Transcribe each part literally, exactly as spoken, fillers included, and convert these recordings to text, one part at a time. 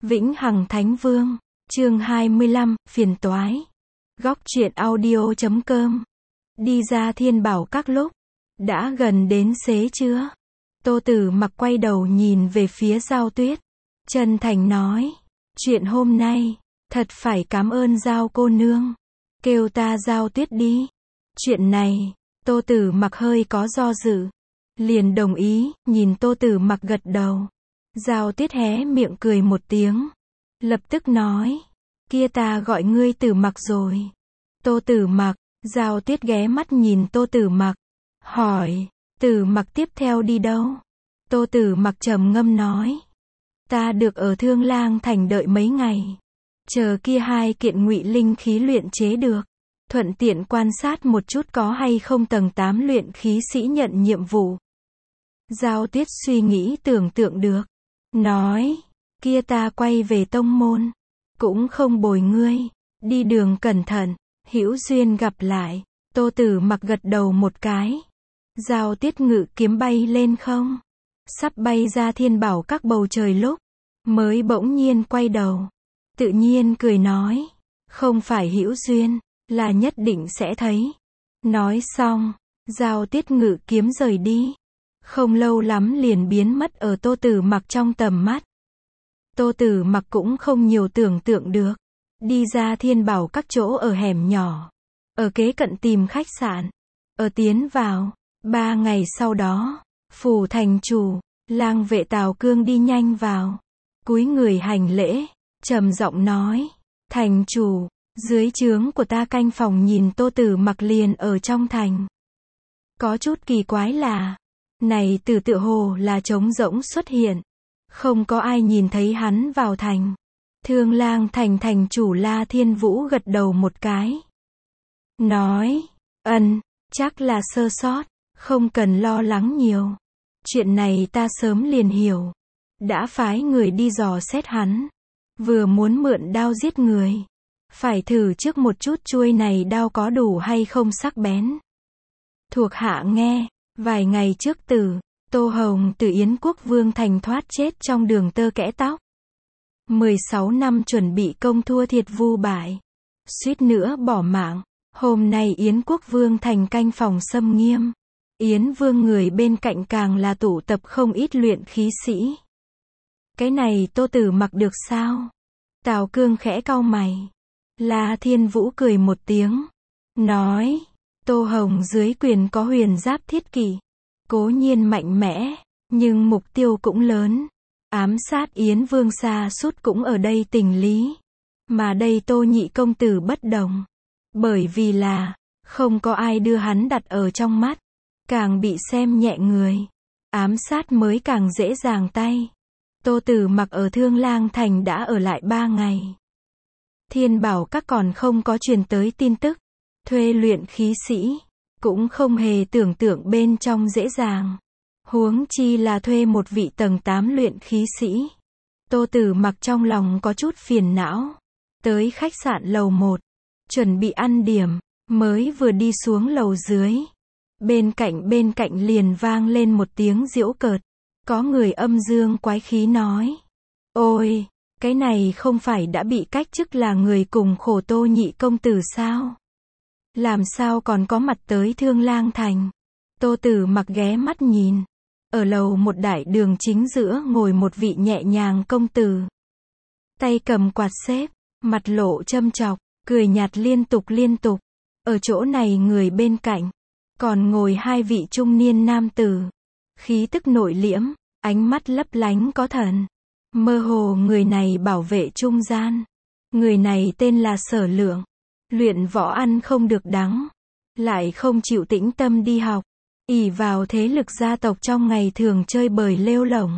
Vĩnh Hằng Thánh Vương, chương hai mươi lăm, phiền toái. Góc truyện audio chấm com. Đi ra Thiên Bảo Các lúc, đã gần đến xế chưa? Tô Tử Mặc quay đầu nhìn về phía Giao Tuyết, chân thành nói, chuyện hôm nay, thật phải cảm ơn Giao cô nương, kêu ta Giao Tuyết đi. Chuyện này, Tô Tử Mặc hơi có do dự, liền đồng ý, nhìn Tô Tử Mặc gật đầu. Giao Tuyết hé miệng cười một tiếng, lập tức nói, kia ta gọi ngươi Tử Mặc rồi. Tô Tử Mặc, Giao Tuyết ghé mắt nhìn Tô Tử Mặc, hỏi, Tử Mặc tiếp theo đi đâu? Tô Tử Mặc trầm ngâm nói, ta được ở Thương Lang Thành đợi mấy ngày, chờ kia hai kiện ngụy linh khí luyện chế được, thuận tiện quan sát một chút có hay không tầng tám luyện khí sĩ nhận nhiệm vụ. Giao Tuyết suy nghĩ tưởng tượng được, nói, kia ta quay về tông môn, cũng không bồi ngươi, đi đường cẩn thận, hữu duyên gặp lại. Tô Tử Mặc gật đầu một cái. Giao Tuyết ngự kiếm bay lên không, sắp bay ra Thiên Bảo Các bầu trời lúc, mới bỗng nhiên quay đầu, tự nhiên cười nói, không phải hữu duyên, là nhất định sẽ thấy. Nói xong, Giao Tuyết ngự kiếm rời đi, không lâu lắm liền biến mất ở Tô Tử Mặc trong tầm mắt. Tô Tử Mặc cũng không nhiều tưởng tượng được, đi ra Thiên Bảo Các chỗ ở hẻm nhỏ, ở kế cận tìm khách sạn, ở tiến vào. Ba ngày sau đó, phủ thành chủ, lang vệ Tào Cương đi nhanh vào, cúi người hành lễ, trầm giọng nói, thành chủ, dưới trướng của ta canh phòng nhìn Tô Tử Mặc liền ở trong thành. Có chút kỳ quái là, này từ tựa hồ là trống rỗng xuất hiện, không có ai nhìn thấy hắn vào thành. Thương Lang Thành thành chủ La Thiên Vũ gật đầu một cái, nói, ân, chắc là sơ sót, không cần lo lắng nhiều. Chuyện này ta sớm liền hiểu, đã phái người đi dò xét hắn, vừa muốn mượn đao giết người, phải thử trước một chút chuôi này đao có đủ hay không sắc bén. Thuộc hạ nghe, vài ngày trước từ Tô Hồng từ Yến Quốc Vương thành thoát chết trong đường tơ kẽ tóc. mười sáu năm chuẩn bị công thua thiệt vu bại, suýt nữa bỏ mạng. Hôm nay Yến Quốc Vương thành canh phòng xâm nghiêm, Yến Vương người bên cạnh càng là tụ tập không ít luyện khí sĩ. Cái này Tô Tử Mặc được sao? Tào Cương khẽ cau mày. La Thiên Vũ cười một tiếng, nói, Tô Hồng dưới quyền có huyền giáp thiết kỵ, cố nhiên mạnh mẽ, nhưng mục tiêu cũng lớn. Ám sát Yến Vương xa suốt cũng ở đây tình lý. Mà đây Tô nhị công tử bất đồng, bởi vì là, không có ai đưa hắn đặt ở trong mắt, càng bị xem nhẹ người, ám sát mới càng dễ dàng tay. Tô Tử Mặc ở Thương Lang Thành đã ở lại ba ngày. Thiên Bảo Các còn không có truyền tới tin tức, thuê luyện khí sĩ, cũng không hề tưởng tượng bên trong dễ dàng. Huống chi là thuê một vị tầng tám luyện khí sĩ. Tô Tử Mặc trong lòng có chút phiền não. Tới khách sạn lầu một, chuẩn bị ăn điểm, mới vừa đi xuống lầu dưới. Bên cạnh bên cạnh liền vang lên một tiếng giễu cợt. Có người âm dương quái khí nói, ôi, cái này không phải đã bị cách chức là người cùng khổ Tô nhị công tử sao? Làm sao còn có mặt tới Thương Lang Thành? Tô Tử Mặc ghé mắt nhìn, ở lầu một đại đường chính giữa ngồi một vị nhẹ nhàng công tử, tay cầm quạt xếp, mặt lộ châm chọc, cười nhạt liên tục liên tục. Ở chỗ này người bên cạnh, còn ngồi hai vị trung niên nam tử, khí tức nội liễm, ánh mắt lấp lánh có thần. Mơ hồ người này bảo vệ trung gian. Người này tên là Sở Lượng, luyện võ ăn không được đắng, lại không chịu tĩnh tâm đi học, ỷ vào thế lực gia tộc trong ngày thường chơi bời lêu lổng.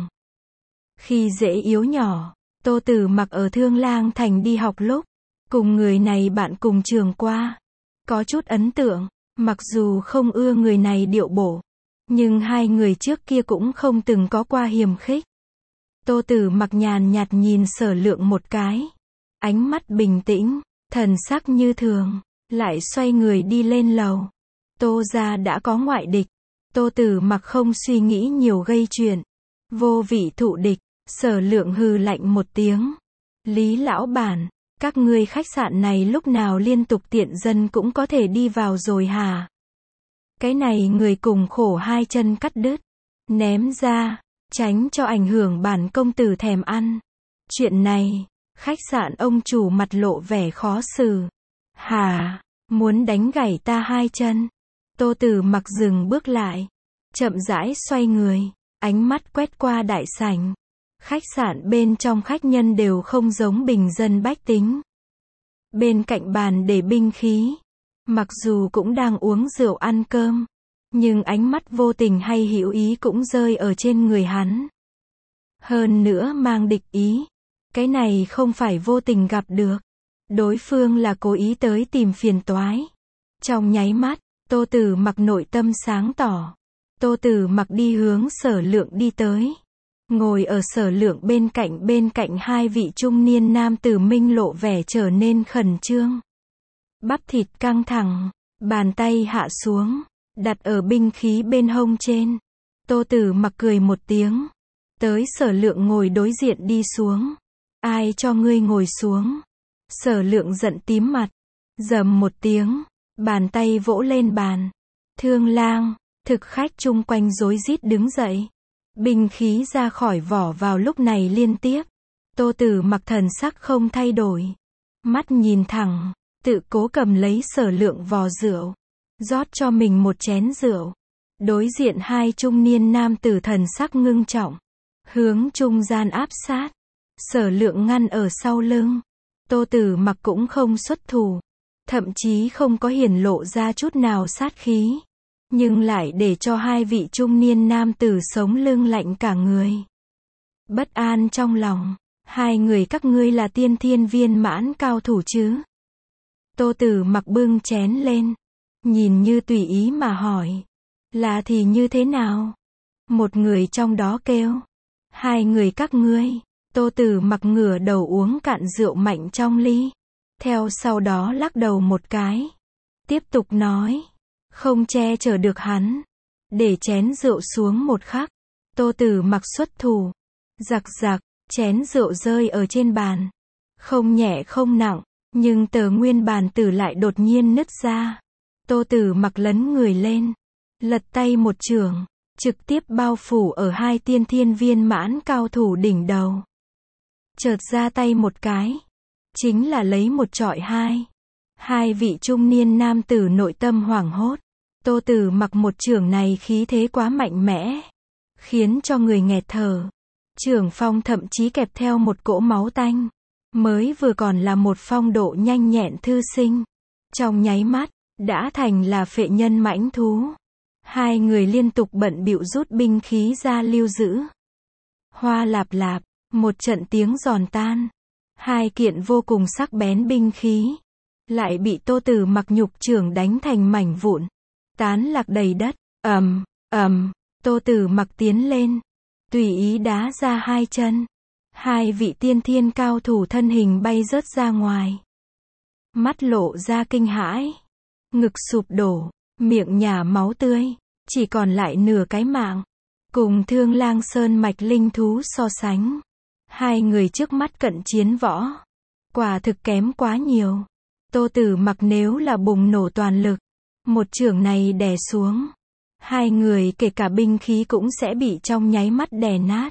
Khi dễ yếu nhỏ, Tô Tử Mặc ở Thương Lang Thành đi học lúc, cùng người này bạn cùng trường qua, có chút ấn tượng. Mặc dù không ưa người này điệu bộ, nhưng hai người trước kia cũng không từng có qua hiềm khích. Tô Tử Mặc nhàn nhạt nhìn Sở Lượng một cái, ánh mắt bình tĩnh, thần sắc như thường, lại xoay người đi lên lầu. Tô gia đã có ngoại địch, Tô Tử Mặc không suy nghĩ nhiều gây chuyện, vô vị thụ địch. Sở Lượng hừ lạnh một tiếng, Lý lão bản, các ngươi khách sạn này lúc nào liên tục tiện dân cũng có thể đi vào rồi hả? Cái này người cùng khổ hai chân cắt đứt. Ném ra, tránh cho ảnh hưởng bản công tử thèm ăn. Chuyện này, khách sạn ông chủ mặt lộ vẻ khó xử. Hả, muốn đánh gãy ta hai chân? Tô Tử Mặc dừng bước lại, chậm rãi xoay người, ánh mắt quét qua đại sảnh. Khách sạn bên trong khách nhân đều không giống bình dân bách tính. Bên cạnh bàn để binh khí, mặc dù cũng đang uống rượu ăn cơm, nhưng ánh mắt vô tình hay hữu ý cũng rơi ở trên người hắn. Hơn nữa mang địch ý. Cái này không phải vô tình gặp được. Đối phương là cố ý tới tìm phiền toái. Trong nháy mắt, Tô Tử Mặc nội tâm sáng tỏ. Tô Tử Mặc đi hướng Sở Lượng đi tới. Ngồi ở Sở Lượng bên cạnh bên cạnh hai vị trung niên nam tử minh lộ vẻ trở nên khẩn trương. Bắp thịt căng thẳng, bàn tay hạ xuống, đặt ở binh khí bên hông trên. Tô Tử Mặc cười một tiếng. Tới Sở Lượng ngồi đối diện đi xuống. Ai cho ngươi ngồi xuống? Sở Lượng giận tím mặt. Rầm một tiếng, bàn tay vỗ lên bàn. Thương lang, thực khách chung quanh rối rít đứng dậy. Binh khí ra khỏi vỏ vào lúc này liên tiếp. Tô Tử Mặc thần sắc không thay đổi. Mắt nhìn thẳng, tự cố cầm lấy Sở Lượng vò rượu. Rót cho mình một chén rượu. Đối diện hai trung niên nam tử thần sắc ngưng trọng. Hướng trung gian áp sát. Sở Lượng ngăn ở sau lưng. Tô Tử Mặc cũng không xuất thủ. Thậm chí không có hiển lộ ra chút nào sát khí. Nhưng lại để cho hai vị trung niên nam tử sống lưng lạnh cả người. Bất an trong lòng. Hai người các ngươi là tiên thiên viên mãn cao thủ chứ? Tô Tử Mặc bưng chén lên. Nhìn như tùy ý mà hỏi. Là thì như thế nào? Một người trong đó kêu. Hai người các ngươi. Tô Tử Mặc ngửa đầu uống cạn rượu mạnh trong ly. Theo sau đó lắc đầu một cái. Tiếp tục nói. Không che chở được hắn. Để chén rượu xuống một khắc. Tô Tử Mặc xuất thủ. Giặc giặc, chén rượu rơi ở trên bàn. Không nhẹ không nặng, nhưng tờ nguyên bàn tử lại đột nhiên nứt ra. Tô Tử Mặc lấn người lên. Lật tay một chưởng. Trực tiếp bao phủ ở hai tiên thiên viên mãn cao thủ đỉnh đầu. Chợt ra tay một cái. Chính là lấy một trọi hai. Hai vị trung niên nam tử nội tâm hoảng hốt. Tô Tử Mặc một chưởng này khí thế quá mạnh mẽ. Khiến cho người nghẹt thở. Chưởng phong thậm chí kẹp theo một cỗ máu tanh. Mới vừa còn là một phong độ nhanh nhẹn thư sinh. Trong nháy mắt, đã thành là phệ nhân mãnh thú. Hai người liên tục bận bịu rút binh khí ra lưu giữ. Hoa lạp lạp, một trận tiếng giòn tan. Hai kiện vô cùng sắc bén binh khí. Lại bị Tô Tử Mặc nhục chưởng đánh thành mảnh vụn. Tán lạc đầy đất. Ầm, ầm, Tô Tử Mặc tiến lên. Tùy ý đá ra hai chân. Hai vị tiên thiên cao thủ thân hình bay rớt ra ngoài. Mắt lộ ra kinh hãi. Ngực sụp đổ. Miệng nhả máu tươi. Chỉ còn lại nửa cái mạng. Cùng Thương Lang Sơn mạch linh thú so sánh. Hai người trước mắt cận chiến võ. Quả thực kém quá nhiều. Tô Tử Mặc nếu là bùng nổ toàn lực. Một chưởng này đè xuống. Hai người kể cả binh khí cũng sẽ bị trong nháy mắt đè nát.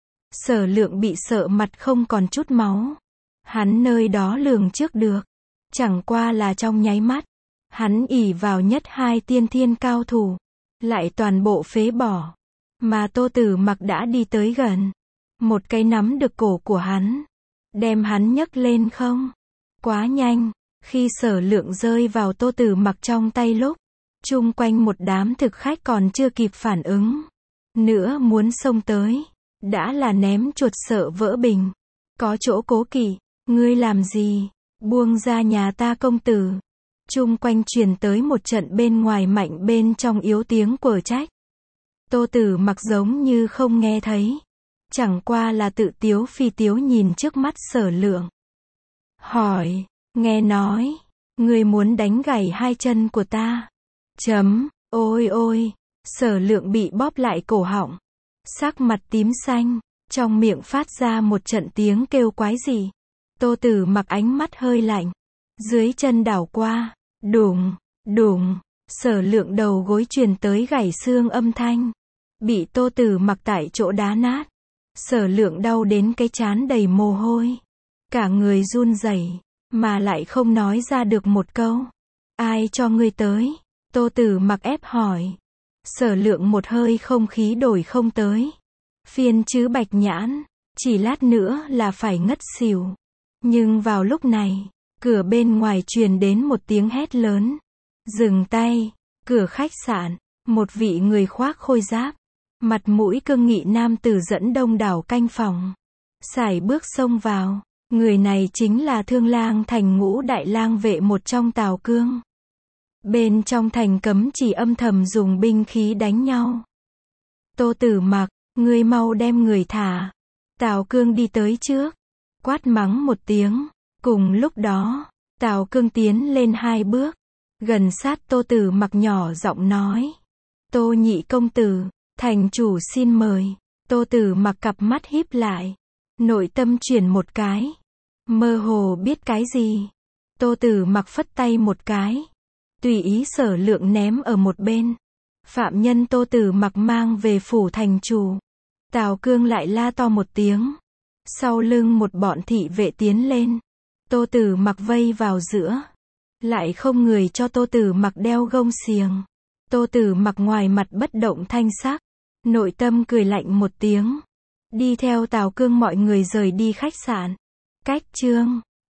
Sở Lượng bị sợ mặt không còn chút máu. Hắn nơi đó lường trước được. Chẳng qua là trong nháy mắt. Hắn ỷ vào nhất hai tiên thiên cao thủ. Lại toàn bộ phế bỏ. Mà Tô Tử Mặc đã đi tới gần. Một cái nắm được cổ của hắn. Đem hắn nhấc lên không. Quá nhanh. Khi Sở Lượng rơi vào Tô Tử Mặc trong tay lúc. Chung quanh một đám thực khách còn chưa kịp phản ứng. Nữa muốn xông tới. Đã là ném chuột sợ vỡ bình. Có chỗ cố kỵ. Ngươi làm gì? Buông ra nhà ta công tử. Chung quanh truyền tới một trận bên ngoài mạnh bên trong yếu tiếng quở trách. Tô Tử Mặc giống như không nghe thấy. Chẳng qua là tự tiếu phi tiếu nhìn trước mắt Sở Lượng. Hỏi, nghe nói, ngươi muốn đánh gãy hai chân của ta. Chấm, ôi ôi, Sở Lượng bị bóp lại cổ họng. Sắc mặt tím xanh, trong miệng phát ra một trận tiếng kêu quái dị. Tô Tử Mặc ánh mắt hơi lạnh. Dưới chân đảo qua. Đùng, đùng. Sở Lượng đầu gối truyền tới gãy xương âm thanh. Bị Tô Tử Mặc tại chỗ đá nát. Sở Lượng đau đến cái trán đầy mồ hôi. Cả người run rẩy, mà lại không nói ra được một câu. Ai cho ngươi tới? Tô Tử Mặc ép hỏi. Sở Lượng một hơi không khí đổi không tới. Phiền chứ Bạch Nhãn, chỉ lát nữa là phải ngất xỉu. Nhưng vào lúc này, cửa bên ngoài truyền đến một tiếng hét lớn. Dừng tay, cửa khách sạn, một vị người khoác khôi giáp, mặt mũi cương nghị nam tử dẫn đông đảo canh phòng. Sải bước xông vào, người này chính là Thương Lang Thành Ngũ Đại Lang vệ một trong Tào Cương. Bên trong thành cấm chỉ âm thầm dùng binh khí đánh nhau. Tô Tử Mặc, ngươi mau đem người thả. Tào Cương đi tới trước, quát mắng một tiếng. Cùng lúc đó, Tào Cương tiến lên hai bước, gần sát Tô Tử Mặc nhỏ giọng nói. Tô nhị công tử, thành chủ xin mời. Tô Tử Mặc cặp mắt híp lại, nội tâm chuyển một cái, mơ hồ biết cái gì. Tô Tử Mặc phất tay một cái, tùy ý Sở Lượng ném ở một bên. Phạm nhân Tô Tử Mặc mang về phủ thành chủ. Tào Cương lại la to một tiếng. Sau lưng một bọn thị vệ tiến lên. Tô Tử Mặc vây vào giữa. Lại không người cho Tô Tử Mặc đeo gông xiềng. Tô Tử Mặc ngoài mặt bất động thanh sắc, nội tâm cười lạnh một tiếng. Đi theo Tào Cương mọi người rời đi khách sạn. Cách chương